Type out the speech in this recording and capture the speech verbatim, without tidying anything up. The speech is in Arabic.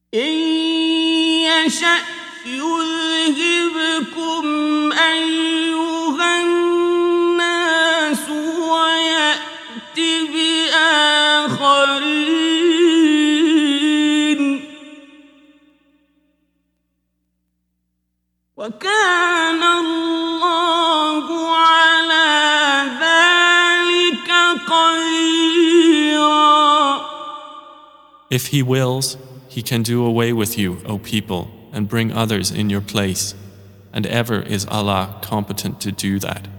إن يشأ يذهبكم أيها الناس ويأت بآخرين وكان الله على ذلك قديرا. If He wills, He can do away with you, O people, and bring others in your place, and ever is Allah competent to do that.